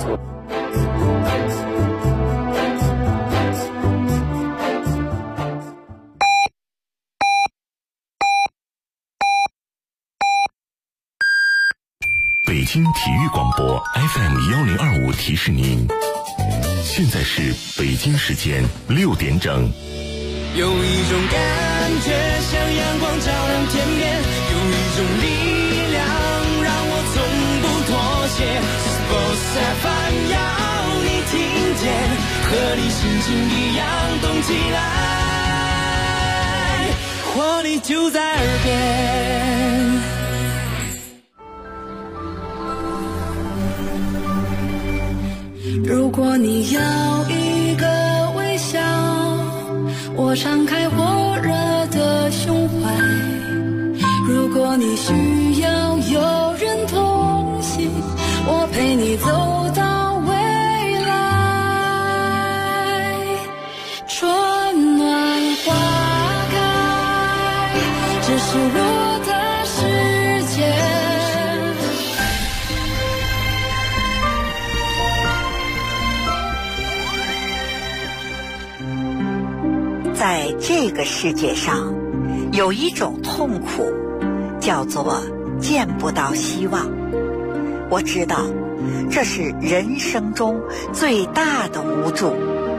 北京体育广播 FM1025提示您，现在是北京时间6点整。 有一种感觉像阳光照亮天边，有一种力量让我从不妥协。Sports FM 要你听见，和你心情一样动起来，活力就在耳边。 如果你要一个微笑，我敞开火热的胸怀。如果你需要有人同行，我陪你走到未来。春暖花开，这是我的世界。 在这个世界上，有一种痛苦，叫做见不到希望。我知道，这是人生中最大的无助。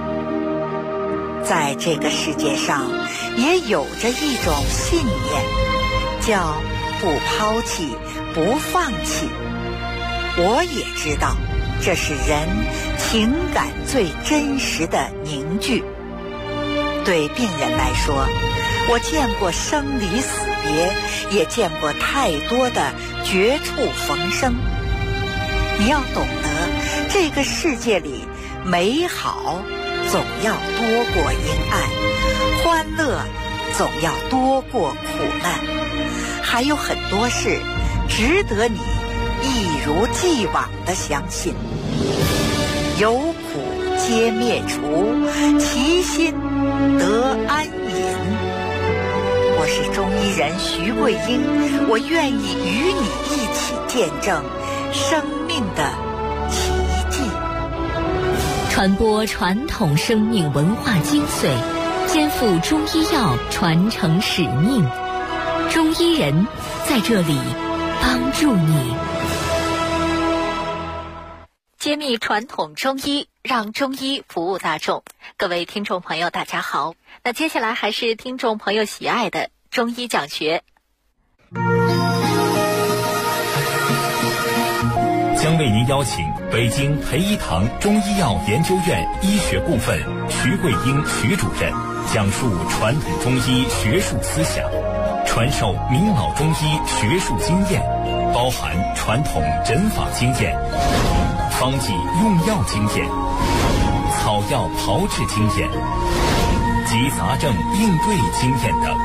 在这个世界上，也有着一种信念，叫不抛弃，不放弃。我也知道，这是人情感最真实的凝聚。对病人来说，我见过生离死别，也见过太多的绝处逢生。你要懂得，这个世界里美好总要多过阴暗，欢乐总要多过苦难，还有很多事值得你一如既往地相信。有苦皆灭除，其心得安隐。我是中医人徐桂英，我愿意与你一起见证生命的奇迹， 传播传统生命文化精髓，肩负中医药传承使命。中医人在这里帮助你，揭秘传统中医，让中医服务大众。各位听众朋友大家好，那接下来还是听众朋友喜爱的中医讲学。 将为您邀请北京培一堂中医药研究院医学部分徐桂英徐主任讲述传统中医学术思想，传授明老中医学术经验，包含传统诊法经验、方剂用药经验、草药炮制经验及杂症应对经验等。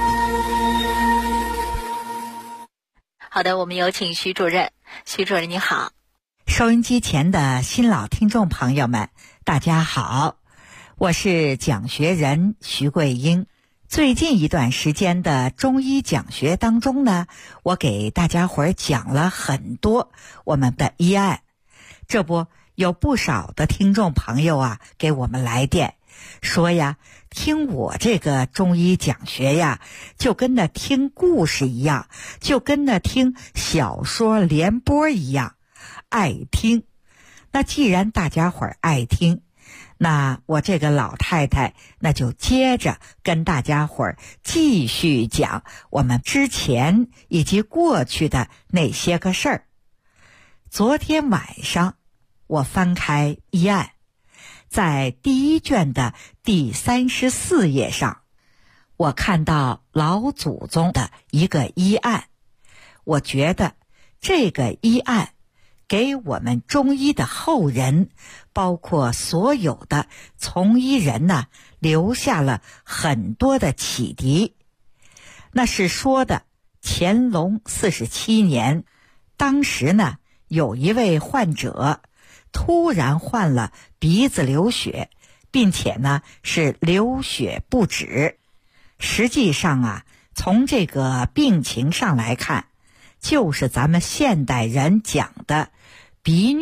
好的，我们有请徐主任。徐主任你好。 收音机前的新老听众朋友们大家好，我是讲学人徐桂英。最近一段时间的中医讲学当中呢，我给大家伙儿讲了很多我们的医案。这不，有不少的听众朋友啊给我们来电说呀，听我这个中医讲学呀，就跟那听故事一样，就跟那听小说联播一样，爱听。那既然大家伙儿爱听，那我这个老太太那就接着跟大家伙儿继续讲我们之前以及过去的那些个事儿。昨天晚上我翻开医案，在第一卷的第34页上，我看到老祖宗的一个医案。我觉得这个医案给我们中医的后人，包括所有的从医人呢，留下了很多的启迪。那是说的乾隆47年，当时呢，有一位患者突然患了鼻子流血，并且呢是流血不止。实际上啊，从这个病情上来看，就是咱们现代人讲的鼻衄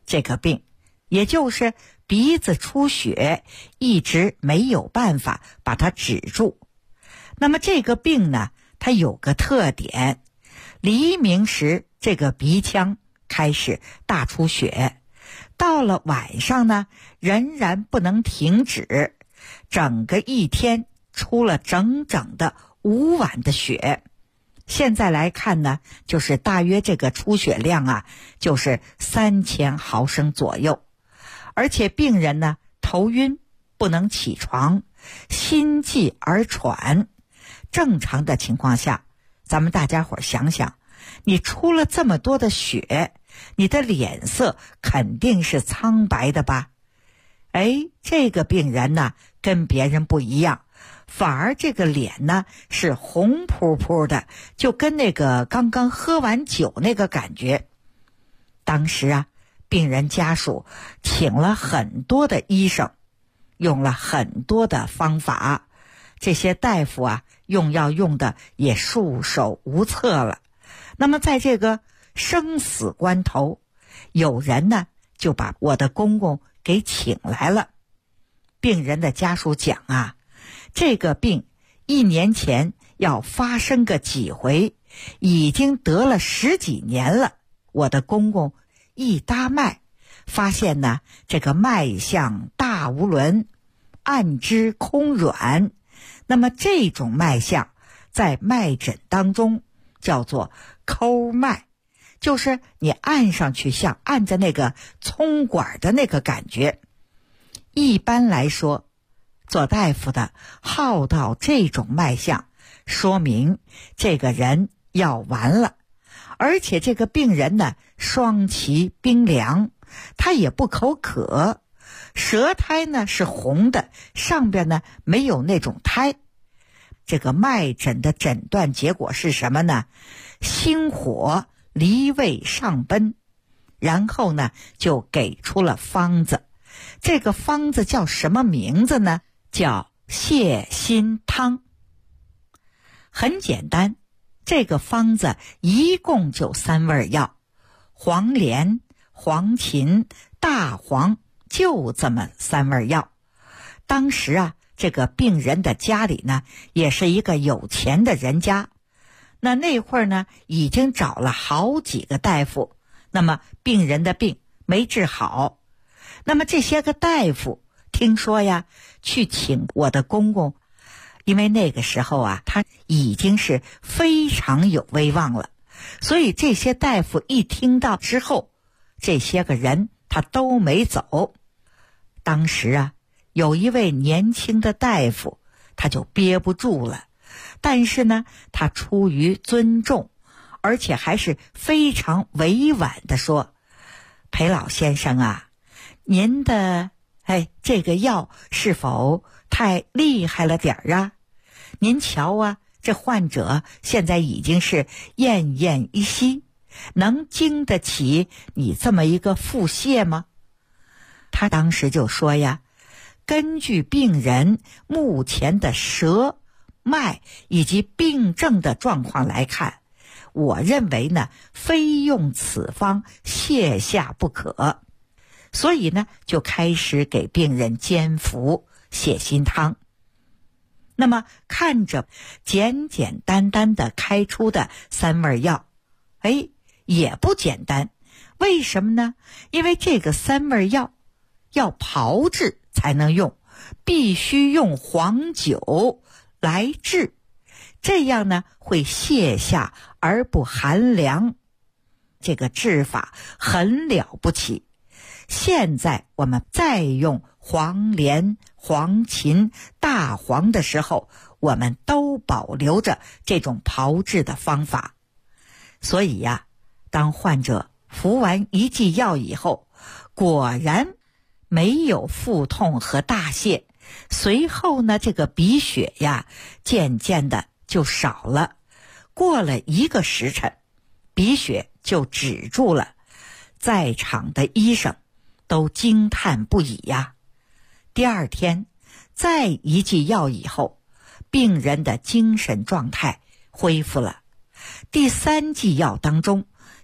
这个病，也就是鼻子出血，一直没有办法把它止住。那么这个病呢，它有个特点，黎明时这个鼻腔开始大出血，到了晚上呢，仍然不能停止，整个一天出了整整的5晚的血。现在来看呢，就是大约这个出血量啊，就是3000毫升左右。而且病人呢，头晕，不能起床，心悸而喘。正常的情况下，咱们大家伙想想，你出了这么多的血，你的脸色肯定是苍白的吧？这个病人呢，跟别人不一样，反而这个脸呢是红扑扑的，就跟那个刚刚喝完酒那个感觉。当时啊，病人家属请了很多的医生，用了很多的方法，这些大夫啊用药用的也束手无策了。那么在这个生死关头，有人呢就把我的公公给请来了。病人的家属讲啊，这个病1年前要发生个几回，已经得了10几年了。我的公公一搭脉，发现呢，这个脉象大无伦，按之空软。那么这种脉象在脉诊当中叫做抠脉，就是你按上去像按着那个葱管的那个感觉。一般来说，做大夫的号到这种脉象，说明这个人要完了。而且这个病人呢，双脐冰凉，他也不口渴，舌苔呢是红的，上边呢没有那种苔。这个脉诊的诊断结果是什么呢？心火离胃上奔。然后呢，就给出了方子。这个方子叫什么名字呢？叫泻心汤。很简单，这个方子一共就3味药，黄连、黄芩、大黄，就这么3味药。当时啊，这个病人的家里呢，也是一个有钱的人家。那会儿呢，已经找了好几个大夫，那么病人的病没治好。那么这些个大夫听说呀，去请我的公公，因为那个时候啊，他已经是非常有威望了，所以这些大夫一听到之后，这些个人他都没走。当时啊，有一位年轻的大夫，他就憋不住了，但是呢，他出于尊重，而且还是非常委婉地说：“裴老先生啊，您的这个药是否太厉害了点啊？您瞧啊，这患者现在已经是奄奄一息，能经得起你这么一个腹泻吗？”他当时就说呀，根据病人目前的舌脉以及病症的状况来看，我认为呢，非用此方泻下不可。所以呢，就开始给病人煎服泻心汤。那么看着简简单单的开出的3味药，也不简单。为什么呢？因为这个3味药要炮制才能用，必须用黄酒来制，这样呢会泻下而不寒凉。这个治法很了不起。现在我们再用黄连、黄芩、大黄的时候，我们都保留着这种炮制的方法。所以呀，当患者服完1剂药以后，果然没有腹痛和大泻，随后呢，这个鼻血呀渐渐的就少了。过了1个时辰，鼻血就止住了。在场的医生都惊叹不已呀。第2天再1剂药以后，病人的精神状态恢复了。第3剂药当中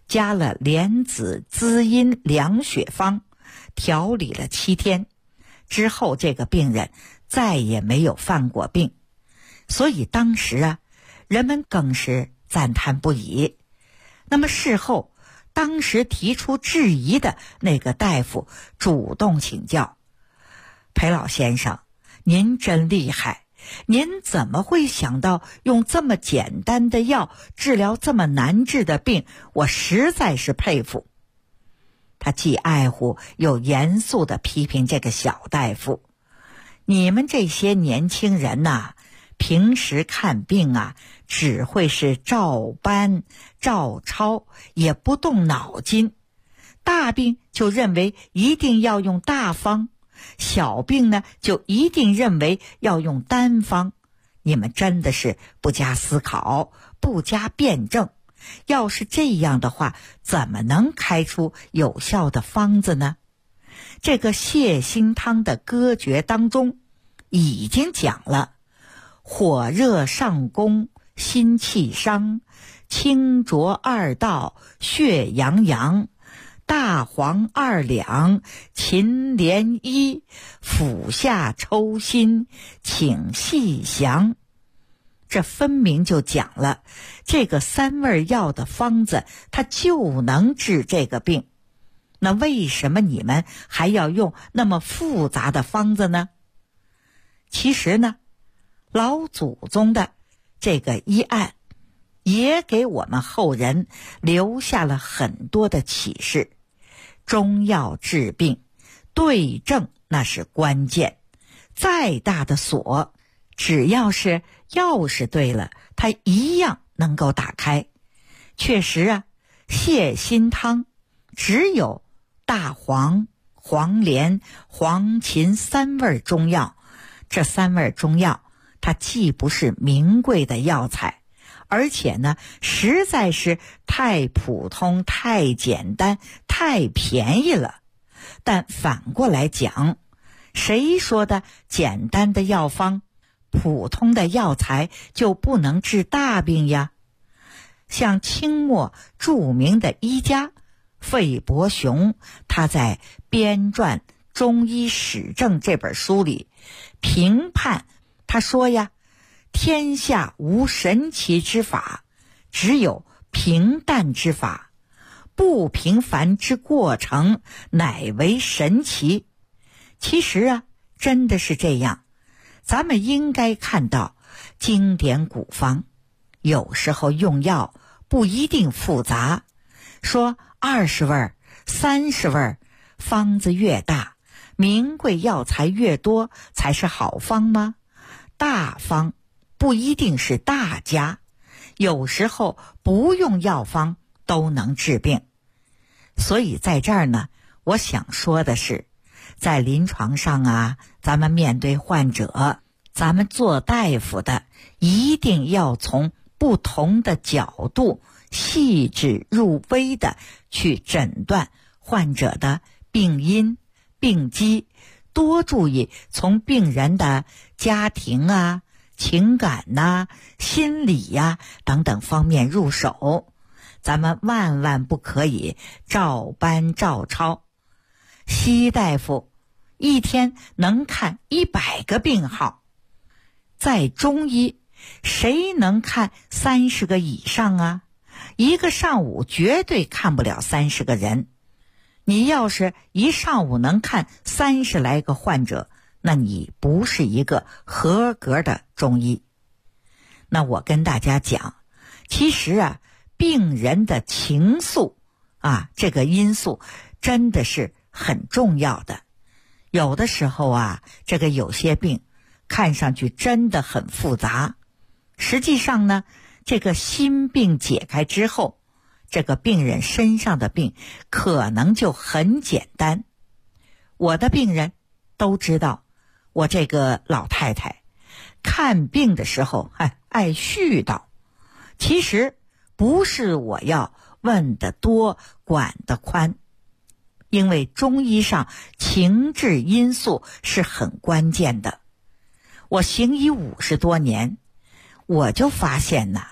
加了莲子滋阴凉血方，调理了7天之后，这个病人再也没有犯过病。所以当时啊，人们更是赞叹不已。那么事后，当时提出质疑的那个大夫主动请教：裴老先生，您真厉害，您怎么会想到用这么简单的药治疗这么难治的病？我实在是佩服。他既爱护又严肃地批评这个小大夫：你们这些年轻人呐，平时看病啊，只会是照搬照抄，也不动脑筋。大病就认为一定要用大方，小病呢就一定认为要用单方。你们真的是不加思考，不加辩证。要是这样的话，怎么能开出有效的方子呢？这个泻心汤的歌诀当中已经讲了：火热上攻，心气伤，清浊2道，血阳阳，大黄2两，秦莲1，腹下抽心，请细详。这分明就讲了，这个3味药的方子，它就能治这个病。那为什么你们还要用那么复杂的方子呢？其实呢，老祖宗的这个医案也给我们后人留下了很多的启示。中药治病，对症那是关键。再大的锁，只要是钥匙对了，它一样能够打开。确实啊，泻心汤只有大黄、黄连、黄芩3味中药。这3味中药，它既不是名贵的药材，而且呢，实在是太普通、太简单、太便宜了。但反过来讲，谁说的简单的药方、普通的药材就不能治大病呀？像清末著名的医家费伯雄，他在编撰《中医史证》这本书里评判，他说呀，天下无神奇之法，只有平淡之法，不平凡之过程乃为神奇。其实啊，真的是这样。咱们应该看到经典古方有时候用药不一定复杂，说20味、30味，方子越大，名贵药材越多才是好方吗？大方不一定是大家，有时候不用药方都能治病。所以在这儿呢，我想说的是，在临床上啊，咱们面对患者，咱们做大夫的一定要从不同的角度细致入微的去诊断患者的病因、病机，多注意从病人的家庭啊、情感呐、心理呀、等等方面入手。咱们万万不可以照搬照抄。西医大夫一天能看100个病号，在中医谁能看30个以上啊？一个上午绝对看不了30个人。你要是一上午能看30来个患者，那你不是一个合格的中医。那我跟大家讲，其实啊，病人的情愫啊，这个因素真的是很重要的。有的时候啊，这个有些病看上去真的很复杂，实际上呢，这个心病解开之后，这个病人身上的病可能就很简单。我的病人都知道，我这个老太太看病的时候爱絮叨。其实不是我要问得多管得宽，因为中医上情志因素是很关键的。我行医50多年，我就发现呐，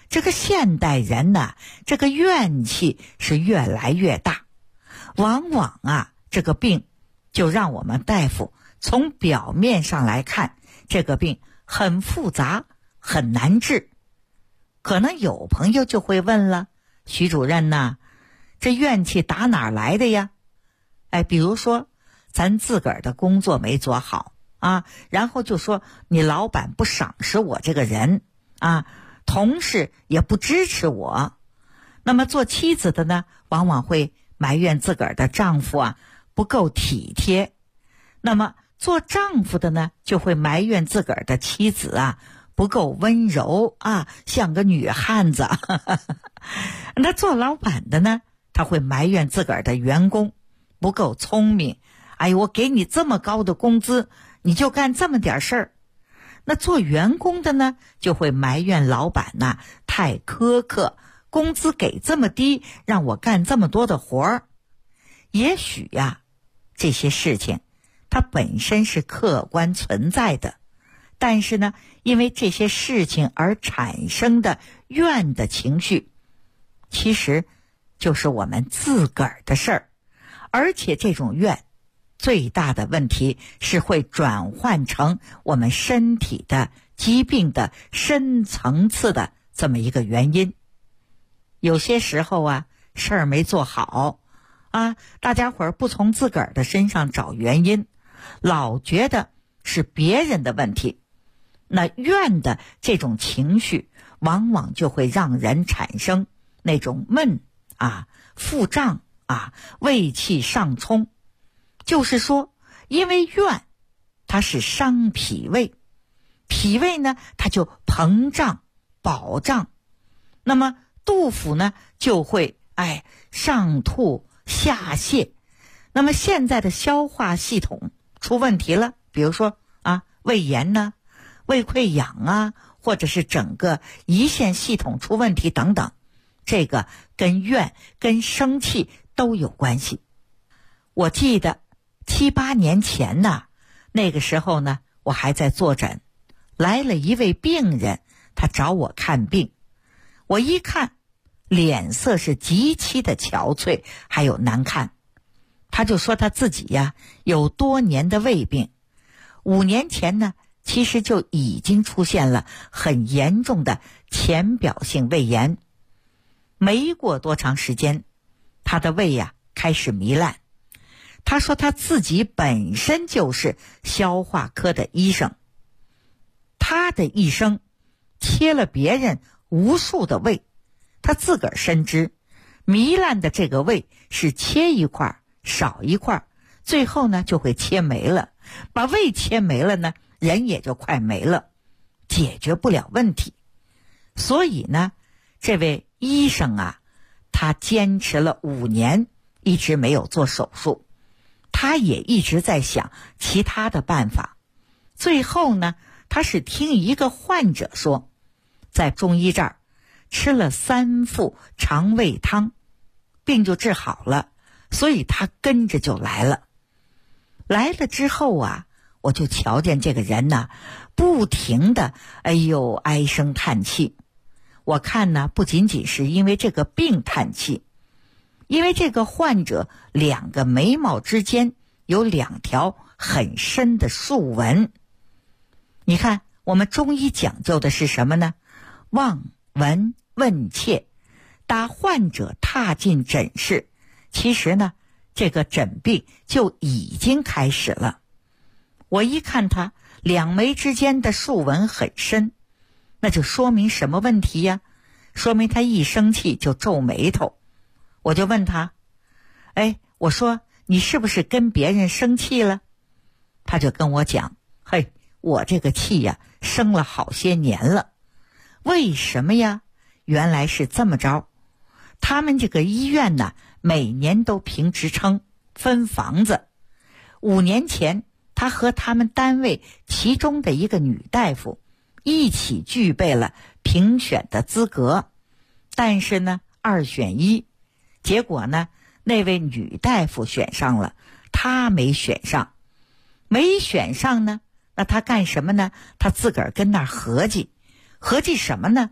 这个现代人呢，这个怨气是越来越大，往往啊，这个病就让我们大夫从表面上来看，这个病很复杂，很难治。可能有朋友就会问了，徐主任呐，这怨气打哪儿来的呀？比如说咱自个儿的工作没做好啊，然后就说你老板不赏识我这个人啊，同事也不支持我。那么做妻子的呢，往往会埋怨自个儿的丈夫啊不够体贴。那么做丈夫的呢，就会埋怨自个儿的妻子啊不够温柔啊，像个女汉子。那做老板的呢，他会埋怨自个儿的员工不够聪明。我给你这么高的工资，你就干这么点事儿。那做员工的呢，就会埋怨老板呐太苛刻，工资给这么低，让我干这么多的活儿。也许呀，这些事情它本身是客观存在的，但是呢，因为这些事情而产生的怨的情绪，其实就是我们自个儿的事儿。而且这种怨最大的问题是会转换成我们身体的疾病的深层次的这么一个原因。有些时候啊，事儿没做好啊，大家伙儿不从自个儿的身上找原因，老觉得是别人的问题。那怨的这种情绪往往就会让人产生那种闷啊、腹胀啊、胃气上冲。就是说，因为怨它是伤脾胃，脾胃呢它就膨胀饱胀，那么肚腹呢就会上吐下泻。那么现在的消化系统出问题了，比如说胃炎呢、胃溃疡啊，或者是整个胰腺系统出问题等等，这个跟怨跟生气都有关系。我记得7、8年前呢，那个时候呢，我还在坐诊，来了一位病人，他找我看病。我一看，脸色是极其的憔悴，还有难看。他就说他自己呀，有多年的胃病，5年前呢，其实就已经出现了很严重的浅表性胃炎。没过多长时间，他的胃呀开始糜烂。他说他自己本身就是消化科的医生，他的一生切了别人无数的胃，他自个儿深知糜烂的这个胃是切一块少一块，最后呢就会切没了，把胃切没了呢，人也就快没了，解决不了问题。所以呢，这位医生啊，他坚持了5年，一直没有做手术。他也一直在想其他的办法。最后呢，他是听一个患者说，在中医这儿吃了3副肠胃汤，病就治好了，所以他跟着就来了。来了之后啊，我就瞧见这个人呢，不停的唉声叹气。我看呢，不仅仅是因为这个病叹气，因为这个患者2个眉毛之间有2条很深的竖纹。你看，我们中医讲究的是什么呢？望闻问切。打患者踏进诊室，其实呢，这个诊病就已经开始了。我一看他2眉之间的竖纹很深，那就说明什么问题呀？说明他一生气就皱眉头。我就问他，我说你是不是跟别人生气了？他就跟我讲，我这个气呀，生了好些年了。为什么呀？原来是这么着，他们这个医院呢，每年都评职称分房子。5年前，他和他们单位其中的一个女大夫一起具备了评选的资格，但是呢，2选1，结果呢，那位女大夫选上了，他没选上。没选上呢，那他干什么呢？他自个儿跟那儿合计什么呢？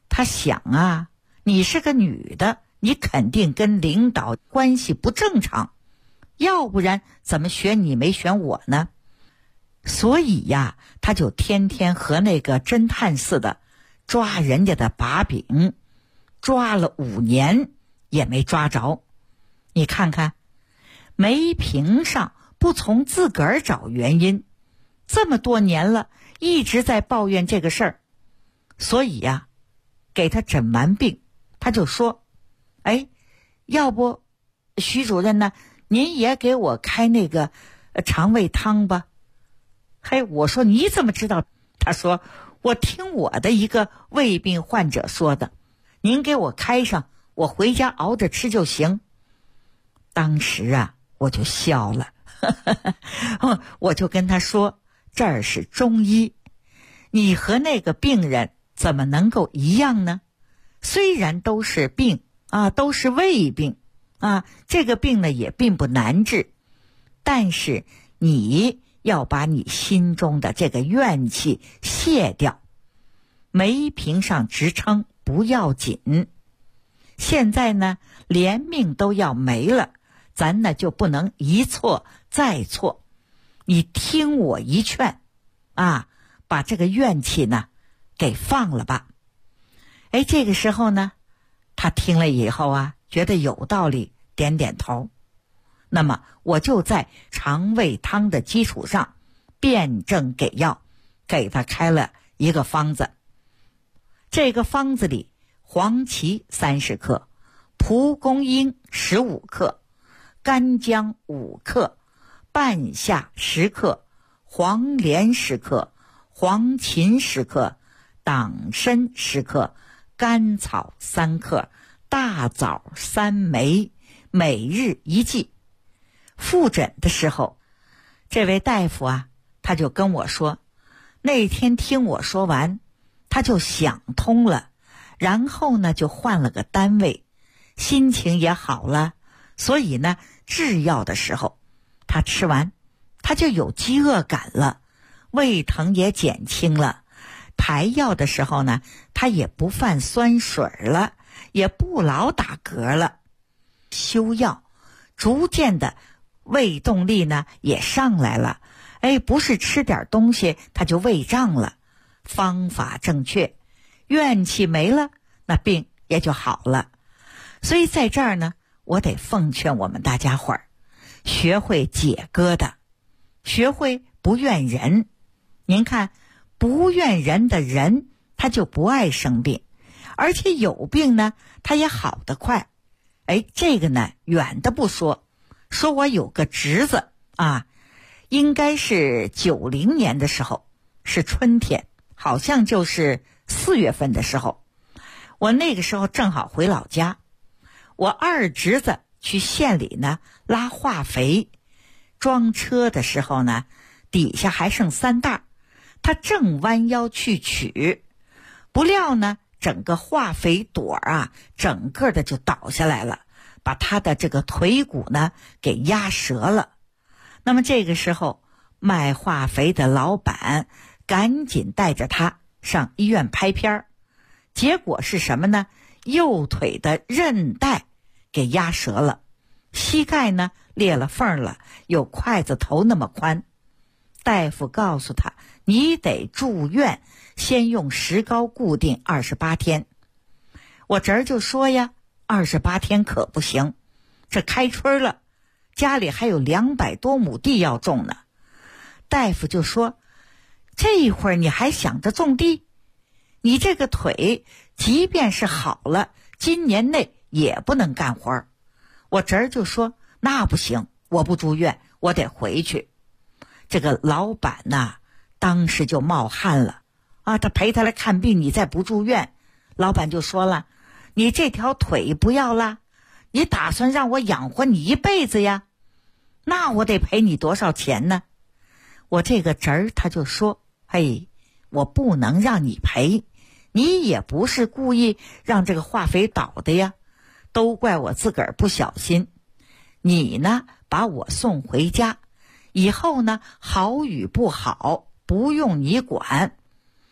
他想啊，你是个女的，你肯定跟领导关系不正常，要不然怎么选你没选我呢？所以呀，他就天天和那个侦探似的抓人家的把柄，抓了5年也没抓着。你看看，没评上，不从自个儿找原因，这么多年了，一直在抱怨这个事儿。所以呀，给他诊完病，他就说，要不徐主任呢，您也给我开那个肠胃汤吧。我说你怎么知道？他说我听我的一个胃病患者说的，您给我开上，我回家熬着吃就行。当时啊，我就笑了我就跟他说，这儿是中医，你和那个病人怎么能够一样呢？虽然都是病啊，都是胃病啊，这个病呢也并不难治，但是你要把你心中的这个怨气卸掉，没评上职称不要紧，现在呢连命都要没了，咱呢就不能一错再错，你听我一劝啊，把这个怨气呢给放了吧。这个时候呢，他听了以后啊，觉得有道理，点点头。那么我就在肠胃汤的基础上辩证给药，给他开了一个方子。这个方子里，黄芪30克，蒲公英15克，干姜5克，半夏10克，黄连10克，黄芩10克，党参10克，甘草3克，大枣3枚，每日1剂。复诊的时候，这位大夫啊，他就跟我说，那天听我说完，他就想通了，然后呢就换了个单位，心情也好了，所以呢制药的时候他吃完他就有饥饿感了，胃疼也减轻了，排药的时候呢他也不犯酸水了，也不老打嗝了，休药逐渐的胃动力呢也上来了，不是吃点东西他就胃胀了，方法正确，怨气没了，那病也就好了。所以在这儿呢，我得奉劝我们大家伙儿，学会解疙瘩，学会不怨人。您看，不怨人的人，他就不爱生病，而且有病呢他也好得快。这个呢远的不说，说我有个侄子啊，应该是90年的时候，是春天，好像就是4月份的时候，我那个时候正好回老家，我二侄子去县里呢拉化肥，装车的时候呢底下还剩3袋，他正弯腰去取，不料呢整个化肥垛啊整个的就倒下来了，把他的这个腿骨呢给压折了。那么这个时候卖化肥的老板赶紧带着他上医院拍片，结果是什么呢？右腿的韧带给压折了，膝盖呢裂了缝了，有筷子头那么宽。大夫告诉他，你得住院，先用石膏固定28天。我侄儿就说呀，28天可不行，这开春了，家里还有200多亩地要种呢。大夫就说，这一会儿你还想着种地？你这个腿即便是好了，今年内也不能干活。我侄儿就说，那不行，我不住院，我得回去。这个老板呐，当时就冒汗了啊！他陪他来看病，你再不住院，老板就说了，你这条腿不要了，你打算让我养活你一辈子呀？那我得赔你多少钱呢？我这个侄儿他就说，我不能让你赔，你也不是故意让这个化肥倒的呀，都怪我自个儿不小心。你呢，把我送回家，以后呢，好与不好不用你管。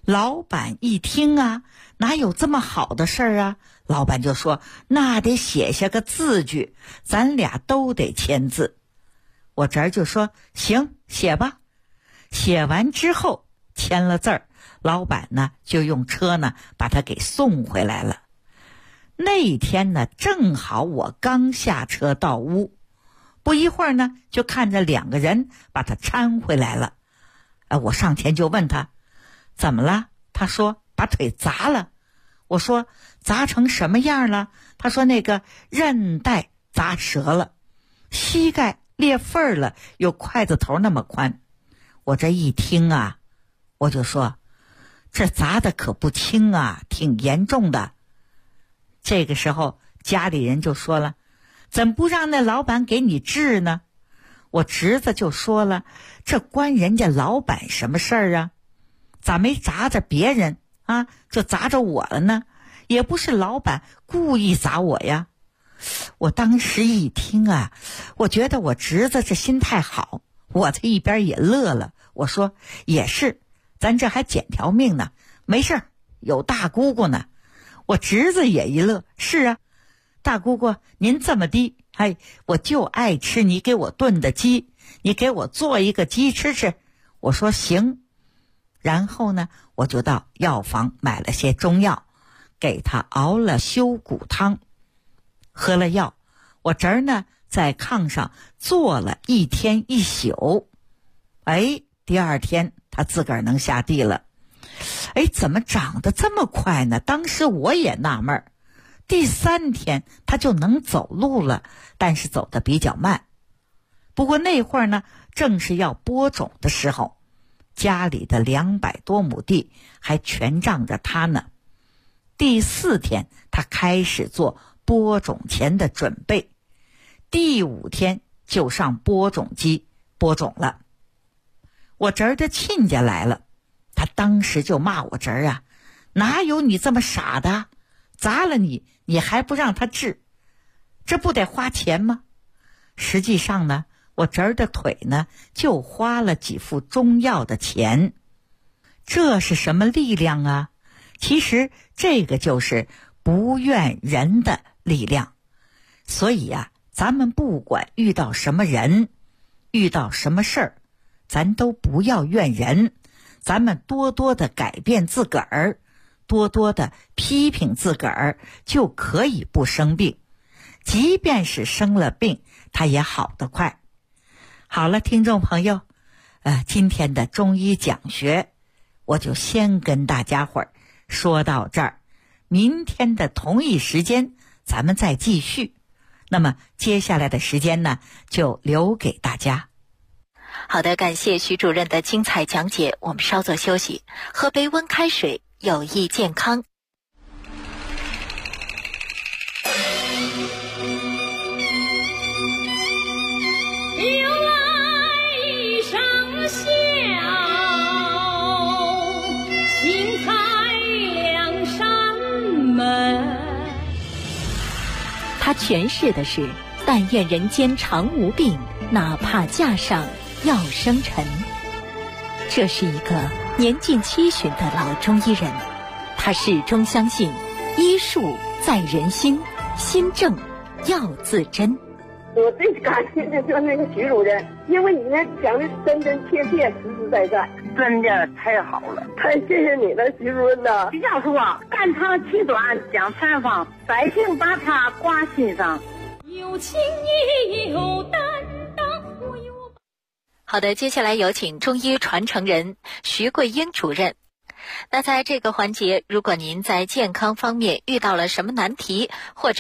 老板一听啊，哪有这么好的事儿啊？老板就说那得写下个字据，咱俩都得签字。我侄儿就说行，写吧。写完之后签了字儿，老板呢就用车呢把他给送回来了。那天呢正好我刚下车到屋，不一会儿呢就看着2个人把他搀回来了。我上前就问他怎么了，他说把腿砸了。我说砸成什么样了？他说那个韧带砸折了，膝盖裂缝了，有筷子头那么宽。我这一听啊，我就说这砸的可不轻啊，挺严重的。这个时候家里人就说了，怎不让那老板给你治呢？我侄子就说了，这关人家老板什么事儿啊？咋没砸着别人啊，就砸着我了呢？也不是老板故意砸我呀。我当时一听啊，我觉得我侄子这心态好，我在一边也乐了。我说也是，咱这还捡条命呢，没事儿，有大姑姑呢。我侄子也一乐，是啊，大姑姑您这么低，我就爱吃你给我炖的鸡，你给我做一个鸡吃吃。我说行。然后呢，我就到药房买了些中药，给他熬了修骨汤。喝了药，我侄儿呢在炕上坐了1天1宿。第2天他自个儿能下地了。怎么长得这么快呢？当时我也纳闷儿。第3天他就能走路了，但是走得比较慢。不过那会儿呢，正是要播种的时候，家里的200多亩地还全仗着他呢。第4天他开始做播种前的准备，第5天就上播种机播种了。我侄儿的亲家来了，他当时就骂我侄儿啊，哪有你这么傻的，砸了你还不让他治，这不得花钱吗？实际上呢，我侄儿的腿呢就花了几副中药的钱。这是什么力量啊？其实这个就是不怨人的力量。所以啊，咱们不管遇到什么人，遇到什么事儿，咱都不要怨人，咱们多多的改变自个儿，多多的批评自个儿，就可以不生病。即便是生了病，它也好得快。好了，听众朋友，今天的中医讲学，我就先跟大家伙儿说到这儿。明天的同一时间，咱们再继续。那么接下来的时间呢，就留给大家。 好的，感谢徐主任的精彩讲解，我们稍作休息，喝杯温开水，有益健康。他诠释的是但愿人间常无病，哪怕架上要生尘。这是一个年近70的老中医人，他始终相信医术在人心，心正要自珍。 我最感谢的就是那个徐主任，因为你那讲的真真切切，实实在在，真的太好了，太谢谢你了，徐主任呐。徐教授啊，肝长气短讲采访，百姓把他挂心上， 有情也有担当，我有。好的，接下来有请中医传承人徐桂英主任。那在这个环节，如果您在健康方面遇到了什么难题，或者